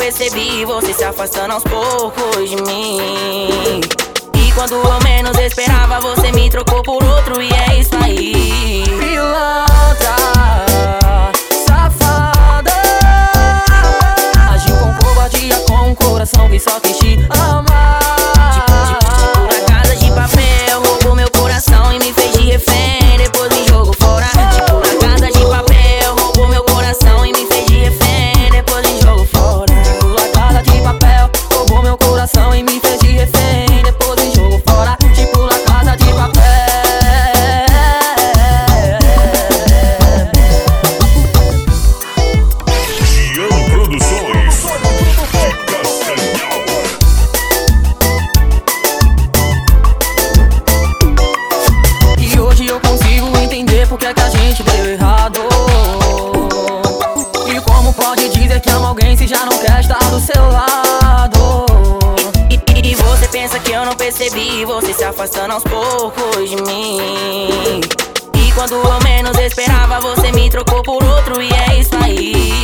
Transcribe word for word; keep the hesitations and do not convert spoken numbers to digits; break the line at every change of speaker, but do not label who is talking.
percebi você se afastando aos poucos de mim. E quando eu menos esperava, você me trocou por outro, e é isso aí. Pilantra, safada, agiu com covardia, com um coração que só quis te amar. Tipo, tipo, tipo na casa de papel, roubou meu coração e me fez de refém, depois me jogou fora. Tipo na casa de papel, roubou meu coração e me fez de refém, depois me jogou fora. Tipo na casa de papel, roubou meu coração e me fez de refém, depois me jogou fora. Tipo na casa de papel.
Tião Produções
E hoje eu consigo entender porque é que a gente deu errado. E como pode dizer que ama alguém se já não quer estar do seu lado? E, e, e você pensa que eu não percebi você se afastando aos poucos de mim. E quando eu menos esperava, você me trocou por outro, e é isso aí.